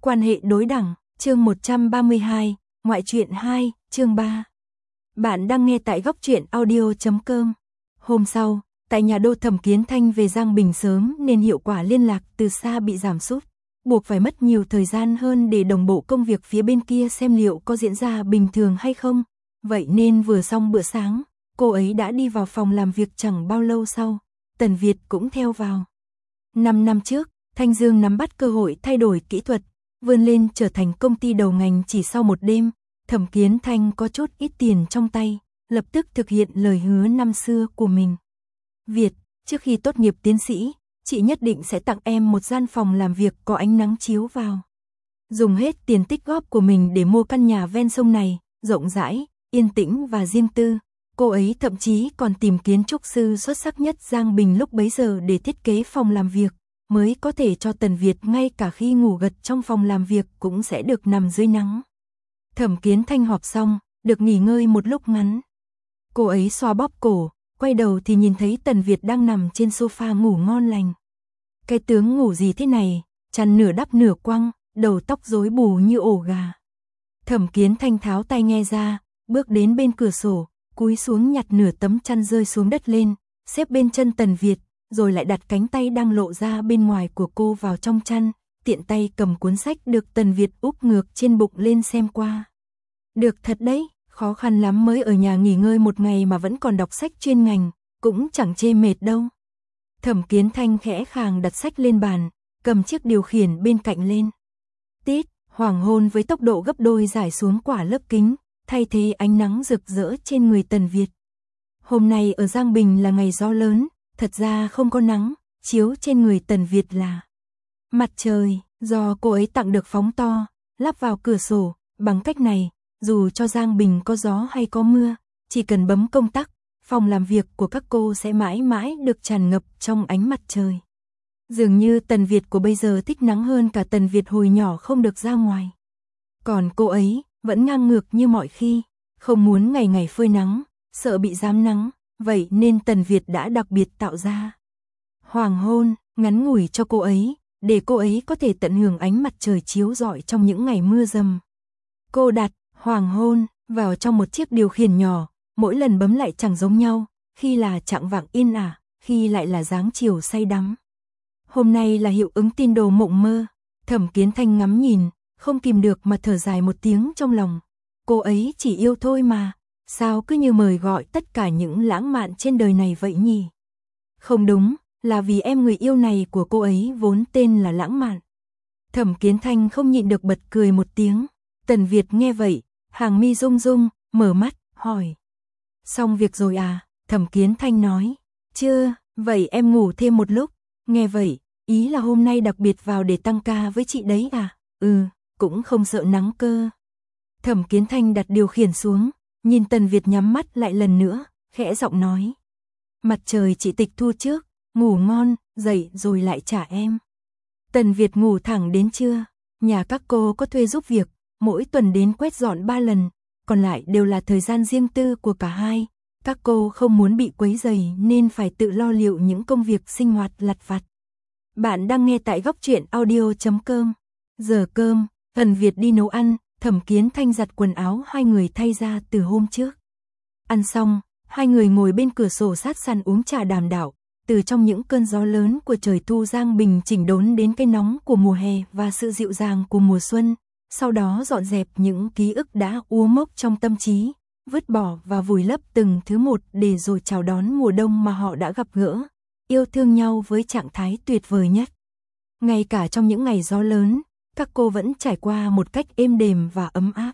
Quan hệ đối đẳng, chương 132, ngoại truyện 2, chương 3. Bạn đang nghe tại góc truyện audio.com. Hôm sau, tại nhà đô Thẩm Kiến Thanh về Giang Bình sớm nên hiệu quả liên lạc từ xa bị giảm sút, buộc phải mất nhiều thời gian hơn để đồng bộ công việc phía bên kia xem liệu có diễn ra bình thường hay không. Vậy nên vừa xong bữa sáng, cô ấy đã đi vào phòng làm việc chẳng bao lâu sau, Tần Việt cũng theo vào. 5 năm trước, Thanh Dương nắm bắt cơ hội thay đổi kỹ thuật, vươn lên trở thành công ty đầu ngành chỉ sau một đêm. Thẩm Kiến Thanh có chút ít tiền trong tay, lập tức thực hiện lời hứa năm xưa của mình. Việt, trước khi tốt nghiệp tiến sĩ, chị nhất định sẽ tặng em một gian phòng làm việc có ánh nắng chiếu vào. Dùng hết tiền tích góp của mình để mua căn nhà ven sông này, rộng rãi, yên tĩnh và riêng tư. Cô ấy thậm chí còn tìm kiến trúc sư xuất sắc nhất Giang Bình lúc bấy giờ để thiết kế phòng làm việc, mới có thể cho Tần Việt ngay cả khi ngủ gật trong phòng làm việc cũng sẽ được nằm dưới nắng. Thẩm Kiến Thanh họp xong, được nghỉ ngơi một lúc ngắn. Cô ấy xoa bóp cổ, quay đầu thì nhìn thấy Tần Việt đang nằm trên sofa ngủ ngon lành. Cái tướng ngủ gì thế này, chăn nửa đắp nửa quăng, đầu tóc rối bù như ổ gà. Thẩm Kiến Thanh tháo tai nghe ra, bước đến bên cửa sổ, cúi xuống nhặt nửa tấm chăn rơi xuống đất lên, xếp bên chân Tần Việt, rồi lại đặt cánh tay đang lộ ra bên ngoài của cô vào trong chăn, tiện tay cầm cuốn sách được Tần Việt úp ngược trên bụng lên xem qua. Được thật đấy, khó khăn lắm mới ở nhà nghỉ ngơi một ngày mà vẫn còn đọc sách chuyên ngành, cũng chẳng chê mệt đâu. Thẩm Kiến Thanh khẽ khàng đặt sách lên bàn, cầm chiếc điều khiển bên cạnh lên. Tít, hoàng hôn với tốc độ gấp đôi rải xuống quả lớp kính, thay thế ánh nắng rực rỡ trên người Tần Việt. Hôm nay ở Giang Bình là ngày gió lớn, thật ra không có nắng, chiếu trên người Tần Việt là mặt trời, do cô ấy tặng được phóng to, lắp vào cửa sổ. Bằng cách này, dù cho Giang Bình có gió hay có mưa, chỉ cần bấm công tắc, phòng làm việc của các cô sẽ mãi mãi được tràn ngập trong ánh mặt trời. Dường như Tần Việt của bây giờ thích nắng hơn cả Tần Việt hồi nhỏ không được ra ngoài. Còn cô ấy vẫn ngang ngược như mọi khi, không muốn ngày ngày phơi nắng, sợ bị giám nắng, vậy nên Tần Việt đã đặc biệt tạo ra hoàng hôn ngắn ngủi cho cô ấy, để cô ấy có thể tận hưởng ánh mặt trời chiếu rọi trong những ngày mưa dầm. Cô đặt hoàng hôn vào trong một chiếc điều khiển nhỏ, mỗi lần bấm lại chẳng giống nhau, khi là chạng vạng yên ả, khi lại là dáng chiều say đắm. Hôm nay là hiệu ứng tin đồ mộng mơ. Thẩm Kiến Thanh ngắm nhìn, không kìm được mà thở dài một tiếng trong lòng. Cô ấy chỉ yêu thôi mà, sao cứ như mời gọi tất cả những lãng mạn trên đời này vậy nhỉ? Không đúng, là vì em người yêu này của cô ấy vốn tên là lãng mạn. Thẩm Kiến Thanh không nhịn được bật cười một tiếng. Tần Việt nghe vậy, hàng mi rung rung, mở mắt, hỏi. Xong việc rồi à? Thẩm Kiến Thanh nói. Chưa, vậy em ngủ thêm một lúc. Nghe vậy, ý là hôm nay đặc biệt vào để tăng ca với chị đấy à? Cũng không sợ nắng cơ. Thẩm Kiến Thanh đặt điều khiển xuống, nhìn Tần Việt nhắm mắt lại lần nữa, khẽ giọng nói. Mặt trời chị tịch thu trước, ngủ ngon, dậy rồi lại trả em. Tần Việt ngủ thẳng đến trưa, nhà các cô có thuê giúp việc, mỗi tuần đến quét dọn 3 lần, còn lại đều là thời gian riêng tư của cả hai. Các cô không muốn bị quấy rầy nên phải tự lo liệu những công việc sinh hoạt lặt vặt. Bạn đang nghe tại góc truyện audio.com. Giờ cơm, Tần Việt đi nấu ăn, Thẩm Kiến Thanh giặt quần áo hai người thay ra từ hôm trước. Ăn xong, hai người ngồi bên cửa sổ sát sàn uống trà đàm đạo, từ trong những cơn gió lớn của trời thu Giang Bình chỉnh đốn đến cái nóng của mùa hè và sự dịu dàng của mùa xuân, sau đó dọn dẹp những ký ức đã úa mốc trong tâm trí, vứt bỏ và vùi lấp từng thứ một để rồi chào đón mùa đông mà họ đã gặp gỡ, yêu thương nhau với trạng thái tuyệt vời nhất. Ngay cả trong những ngày gió lớn, các cô vẫn trải qua một cách êm đềm và ấm áp.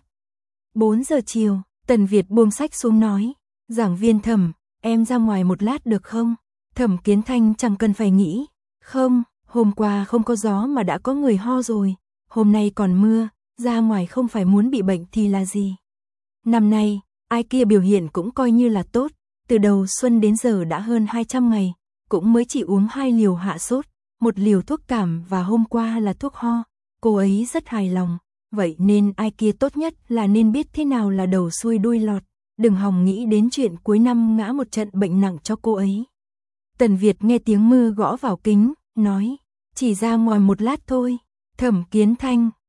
4 giờ chiều, Tần Việt buông sách xuống nói, giảng viên Thẩm, em ra ngoài một lát được không? Thẩm Kiến Thanh chẳng cần phải nghĩ, không, hôm qua không có gió mà đã có người ho rồi, hôm nay còn mưa, ra ngoài không phải muốn bị bệnh thì là gì. Năm nay, ai kia biểu hiện cũng coi như là tốt, từ đầu xuân đến giờ đã hơn 200 ngày, cũng mới chỉ uống 2 liều hạ sốt, 1 liều thuốc cảm và hôm qua là thuốc ho. Cô ấy rất hài lòng, vậy nên ai kia tốt nhất là nên biết thế nào là đầu xuôi đuôi lọt, đừng hòng nghĩ đến chuyện cuối năm ngã một trận bệnh nặng cho cô ấy. Tần Việt nghe tiếng mưa gõ vào kính, nói, chỉ ra ngoài một lát thôi. Thẩm Kiến Thanh,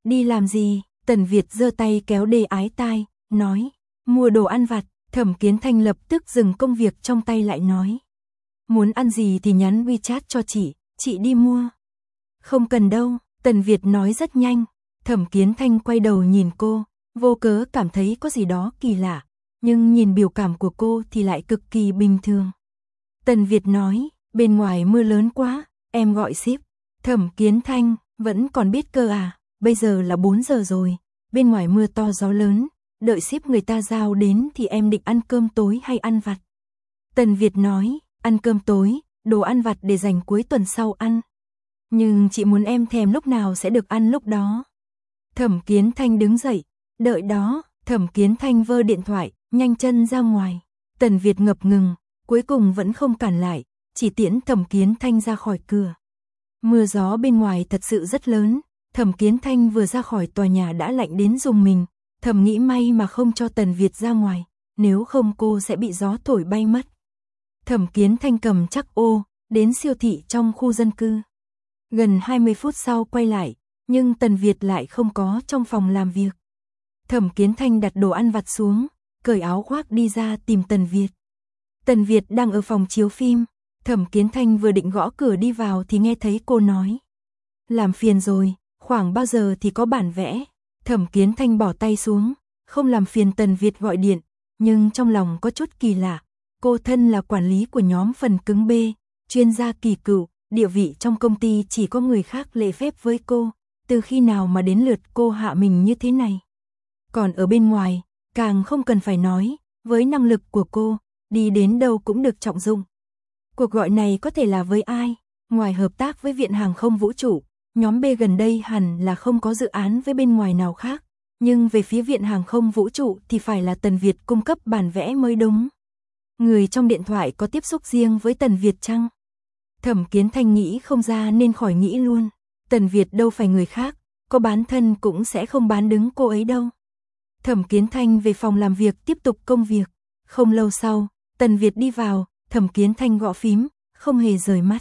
Đi làm gì? Tần Việt giơ tay kéo Đê Ái tai, nói, mua đồ ăn vặt. Thẩm Kiến Thanh lập tức dừng công việc trong tay lại nói, muốn ăn gì thì nhắn WeChat cho chị đi mua. Không cần đâu, Tần Việt nói rất nhanh. Thẩm Kiến Thanh quay đầu nhìn cô, vô cớ cảm thấy có gì đó kỳ lạ, nhưng nhìn biểu cảm của cô thì lại cực kỳ bình thường. Tần Việt nói, bên ngoài mưa lớn quá, em gọi ship. Thẩm Kiến Thanh, vẫn còn biết cơ à, bây giờ là 4 giờ rồi, bên ngoài mưa to gió lớn, đợi ship người ta giao đến thì em định ăn cơm tối hay ăn vặt. Tần Việt nói, ăn cơm tối, đồ ăn vặt để dành cuối tuần sau ăn. Nhưng chị muốn em thèm lúc nào sẽ được ăn lúc đó. Thẩm Kiến Thanh đứng dậy, đợi đó. Thẩm Kiến Thanh vơ điện thoại, nhanh chân ra ngoài. Tần Việt ngập ngừng, cuối cùng vẫn không cản lại, chỉ tiễn Thẩm Kiến Thanh ra khỏi cửa. Mưa gió bên ngoài thật sự rất lớn, Thẩm Kiến Thanh vừa ra khỏi tòa nhà đã lạnh đến rùng mình, thầm nghĩ may mà không cho Tần Việt ra ngoài, nếu không cô sẽ bị gió thổi bay mất. Thẩm Kiến Thanh cầm chắc ô, đến siêu thị trong khu dân cư. Gần 20 phút sau quay lại, nhưng Tần Việt lại không có trong phòng làm việc. Thẩm Kiến Thanh đặt đồ ăn vặt xuống, cởi áo khoác đi ra tìm Tần Việt. Tần Việt đang ở phòng chiếu phim, Thẩm Kiến Thanh vừa định gõ cửa đi vào thì nghe thấy cô nói. Làm phiền rồi, khoảng bao giờ thì có bản vẽ? Thẩm Kiến Thanh bỏ tay xuống, không làm phiền Tần Việt gọi điện, nhưng trong lòng có chút kỳ lạ. Cô thân là quản lý của nhóm phần cứng B, chuyên gia kỳ cựu, địa vị trong công ty chỉ có người khác lễ phép với cô, từ khi nào mà đến lượt cô hạ mình như thế này. Còn ở bên ngoài, càng không cần phải nói, với năng lực của cô, đi đến đâu cũng được trọng dụng. Cuộc gọi này có thể là với ai? Ngoài hợp tác với Viện Hàng không Vũ trụ, nhóm B gần đây hẳn là không có dự án với bên ngoài nào khác, nhưng về phía Viện Hàng không Vũ trụ thì phải là Tần Việt cung cấp bản vẽ mới đúng. Người trong điện thoại có tiếp xúc riêng với Tần Việt chăng? Thẩm Kiến Thanh nghĩ không ra nên khỏi nghĩ luôn. Tần Việt đâu phải người khác, có bán thân cũng sẽ không bán đứng cô ấy đâu. Thẩm Kiến Thanh về phòng làm việc tiếp tục công việc. Không lâu sau, Tần Việt đi vào, Thẩm Kiến Thanh gõ phím, không hề rời mắt.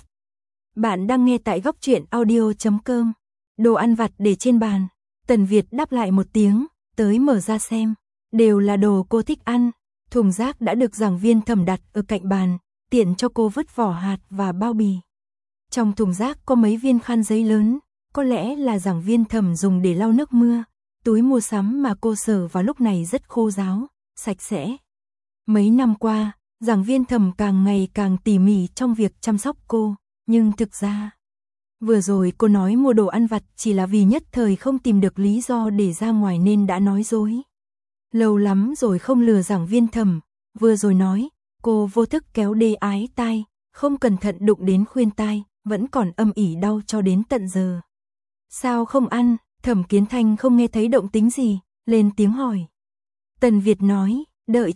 Bạn đang nghe tại góc truyện audio.com. Đồ ăn vặt để trên bàn. Tần Việt đáp lại một tiếng, tới mở ra xem. Đều là đồ cô thích ăn. Thùng rác đã được giảng viên Thẩm đặt ở cạnh bàn, tiện cho cô vứt vỏ hạt và bao bì. Trong thùng rác có mấy viên khăn giấy lớn, có lẽ là giảng viên Thẩm dùng để lau nước mưa. Túi mua sắm mà cô sờ vào lúc này rất khô ráo, sạch sẽ. Mấy năm qua, giảng viên Thẩm càng ngày càng tỉ mỉ trong việc chăm sóc cô, nhưng thực ra, vừa rồi cô nói mua đồ ăn vặt chỉ là vì nhất thời không tìm được lý do để ra ngoài nên đã nói dối. Lâu lắm rồi không lừa giảng viên Thẩm, vừa rồi nói, cô vô thức kéo Đê Ái tai, không cẩn thận đụng đến khuyên tai, vẫn còn âm ỉ đau cho đến tận giờ. Sao không ăn? Thẩm Kiến Thanh không nghe thấy động tĩnh gì, lên tiếng hỏi. Tần Việt nói, đợi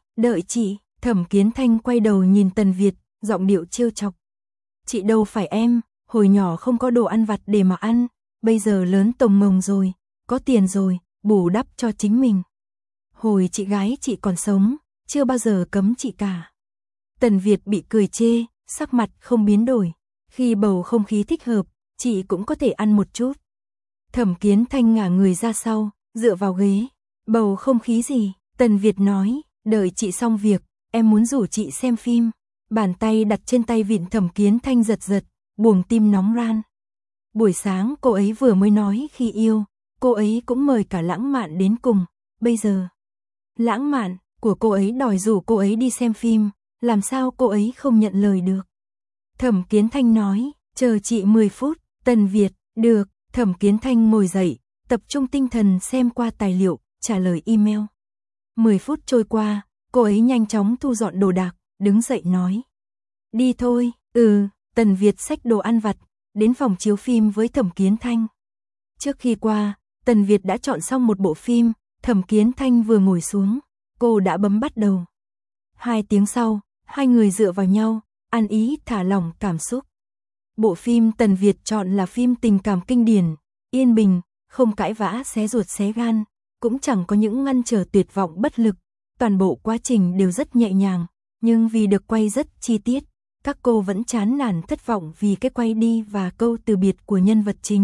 chị. Thẩm Kiến Thanh quay đầu nhìn Tần Việt, giọng điệu trêu chọc. Chị đâu phải em, hồi nhỏ không có đồ ăn vặt để mà ăn, bây giờ lớn tồng mồng rồi, có tiền rồi, bù đắp cho chính mình. Hồi chị gái chị còn sống, chưa bao giờ cấm chị cả. Tần Việt bị cười chê, sắc mặt không biến đổi. Khi bầu không khí thích hợp, chị cũng có thể ăn một chút. Thẩm Kiến Thanh ngả người ra sau, dựa vào ghế. Bầu không khí gì? Tần Việt nói, đợi chị xong việc, em muốn rủ chị xem phim. Bàn tay đặt trên tay vịn Thẩm Kiến Thanh giật giật, buồng tim nóng ran. Buổi sáng cô ấy vừa mới nói khi yêu, cô ấy cũng mời cả Lãng Mạn đến cùng. Bây giờ, Lãng Mạn của cô ấy đòi rủ cô ấy đi xem phim, làm sao cô ấy không nhận lời được. Thẩm Kiến Thanh nói, chờ chị 10 phút, Tần Việt, được. Thẩm Kiến Thanh ngồi dậy, tập trung tinh thần xem qua tài liệu, trả lời email. 10 phút trôi qua, cô ấy nhanh chóng thu dọn đồ đạc, đứng dậy nói. Đi thôi, Tần Việt xách đồ ăn vặt, đến phòng chiếu phim với Thẩm Kiến Thanh. Trước khi qua, Tần Việt đã chọn xong một bộ phim, Thẩm Kiến Thanh vừa ngồi xuống, cô đã bấm bắt đầu. 2 tiếng sau, hai người dựa vào nhau, ăn ý thả lỏng cảm xúc. Bộ phim Tần Việt chọn là phim tình cảm kinh điển, yên bình, không cãi vã xé ruột xé gan, cũng chẳng có những ngăn trở tuyệt vọng bất lực. Toàn bộ quá trình đều rất nhẹ nhàng, nhưng vì được quay rất chi tiết, các cô vẫn chán nản thất vọng vì cái quay đi và câu từ biệt của nhân vật chính.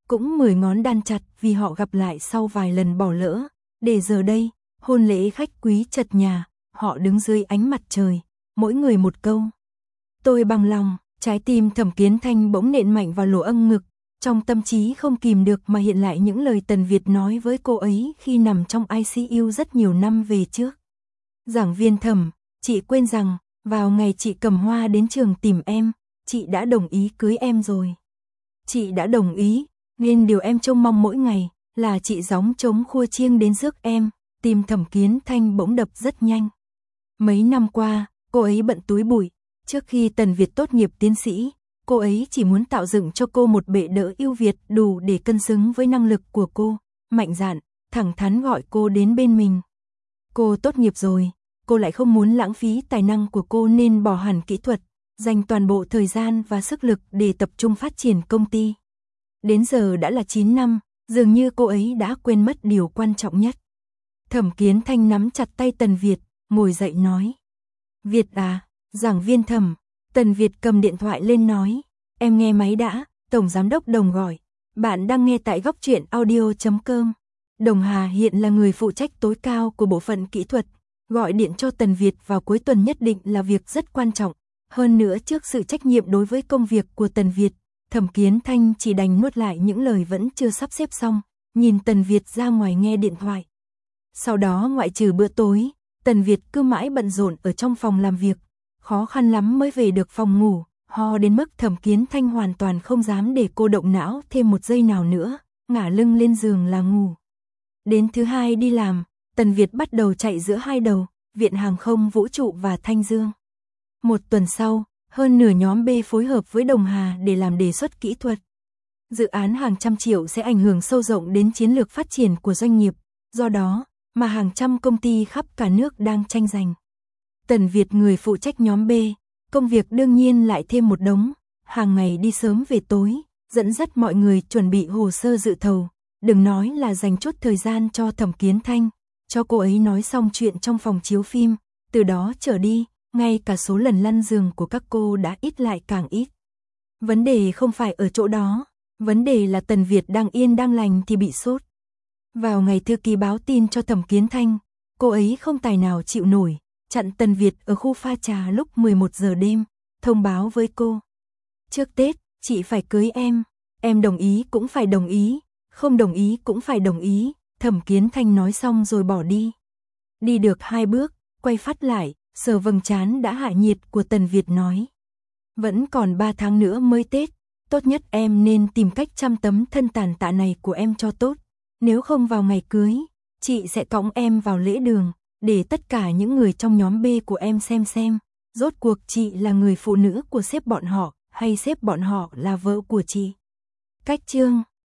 cũng 10 ngón đan chặt vì họ gặp lại sau vài lần bỏ lỡ, để giờ đây, hôn lễ khách quý chật nhà, họ đứng dưới ánh mặt trời, mỗi người một câu. Tôi bằng lòng, trái tim Thẩm Kiến Thanh bỗng nện mạnh vào lỗ âng ngực, trong tâm trí không kìm được mà hiện lại những lời Tần Việt nói với cô ấy khi nằm trong ICU rất nhiều năm về trước. Giảng viên Thẩm, chị quên rằng, vào ngày chị cầm hoa đến trường tìm em, chị đã đồng ý cưới em rồi. Chị đã đồng ý, nên điều em trông mong mỗi ngày là chị gióng trống khua chiêng đến rước em. Tim Thẩm Kiến Thanh bỗng đập rất nhanh. Mấy năm qua, cô ấy bận túi bụi. Trước khi Tần Việt tốt nghiệp tiến sĩ, cô ấy chỉ muốn tạo dựng cho cô một bệ đỡ ưu việt đủ để cân xứng với năng lực của cô. Mạnh dạn, thẳng thắn gọi cô đến bên mình. Cô tốt nghiệp rồi, cô lại không muốn lãng phí tài năng của cô nên bỏ hẳn kỹ thuật, dành toàn bộ thời gian và sức lực để tập trung phát triển công ty. Đến giờ đã là 9 năm, dường như cô ấy đã quên mất điều quan trọng nhất. Thẩm Kiến Thanh nắm chặt tay Tần Việt, ngồi dậy nói. Việt à, giảng viên Thẩm. Tần Việt cầm điện thoại lên nói. Em nghe máy đã, Tổng Giám đốc Đồng gọi. Bạn đang nghe tại góc truyện audio.com. Đồng Hà hiện là người phụ trách tối cao của bộ phận kỹ thuật. Gọi điện cho Tần Việt vào cuối tuần nhất định là việc rất quan trọng. Hơn nữa trước sự trách nhiệm đối với công việc của Tần Việt, Thẩm Kiến Thanh chỉ đành nuốt lại những lời vẫn chưa sắp xếp xong, nhìn Tần Việt ra ngoài nghe điện thoại. Sau đó ngoại trừ bữa tối, Tần Việt cứ mãi bận rộn ở trong phòng làm việc, khó khăn lắm mới về được phòng ngủ, ho đến mức Thẩm Kiến Thanh hoàn toàn không dám để cô động não thêm một giây nào nữa, ngả lưng lên giường là ngủ. Đến thứ hai đi làm, Tần Việt bắt đầu chạy giữa hai đầu, Viện Hàng không Vũ trụ và Thanh Dương. Một tuần sau, hơn nửa nhóm B phối hợp với Đồng Hà để làm đề xuất kỹ thuật. Dự án hàng trăm triệu sẽ ảnh hưởng sâu rộng đến chiến lược phát triển của doanh nghiệp, do đó mà hàng trăm công ty khắp cả nước đang tranh giành. Tần Việt người phụ trách nhóm B, công việc đương nhiên lại thêm một đống, hàng ngày đi sớm về tối, dẫn dắt mọi người chuẩn bị hồ sơ dự thầu, đừng nói là dành chút thời gian cho Thẩm Kiến Thanh, cho cô ấy nói xong chuyện trong phòng chiếu phim, từ đó trở đi, ngay cả số lần lăn giường của các cô đã ít lại càng ít. Vấn đề không phải ở chỗ đó, vấn đề là Tần Việt đang yên đang lành thì bị sốt. Vào ngày thư ký báo tin cho Thẩm Kiến Thanh, cô ấy không tài nào chịu nổi, chặn Tần Việt ở khu pha trà lúc 11 giờ đêm, thông báo với cô. Trước Tết, chị phải cưới em đồng ý cũng phải đồng ý, không đồng ý cũng phải đồng ý, Thẩm Kiến Thanh nói xong rồi bỏ đi. Đi được 2 bước, quay phát lại, sờ vầng trán đã hạ nhiệt của Tần Việt nói. Vẫn còn 3 tháng nữa mới Tết, tốt nhất em nên tìm cách chăm tấm thân tàn tạ này của em cho tốt. Nếu không vào ngày cưới, chị sẽ cõng em vào lễ đường, để tất cả những người trong nhóm B của em xem, rốt cuộc chị là người phụ nữ của sếp bọn họ, hay sếp bọn họ là vợ của chị. Cách chương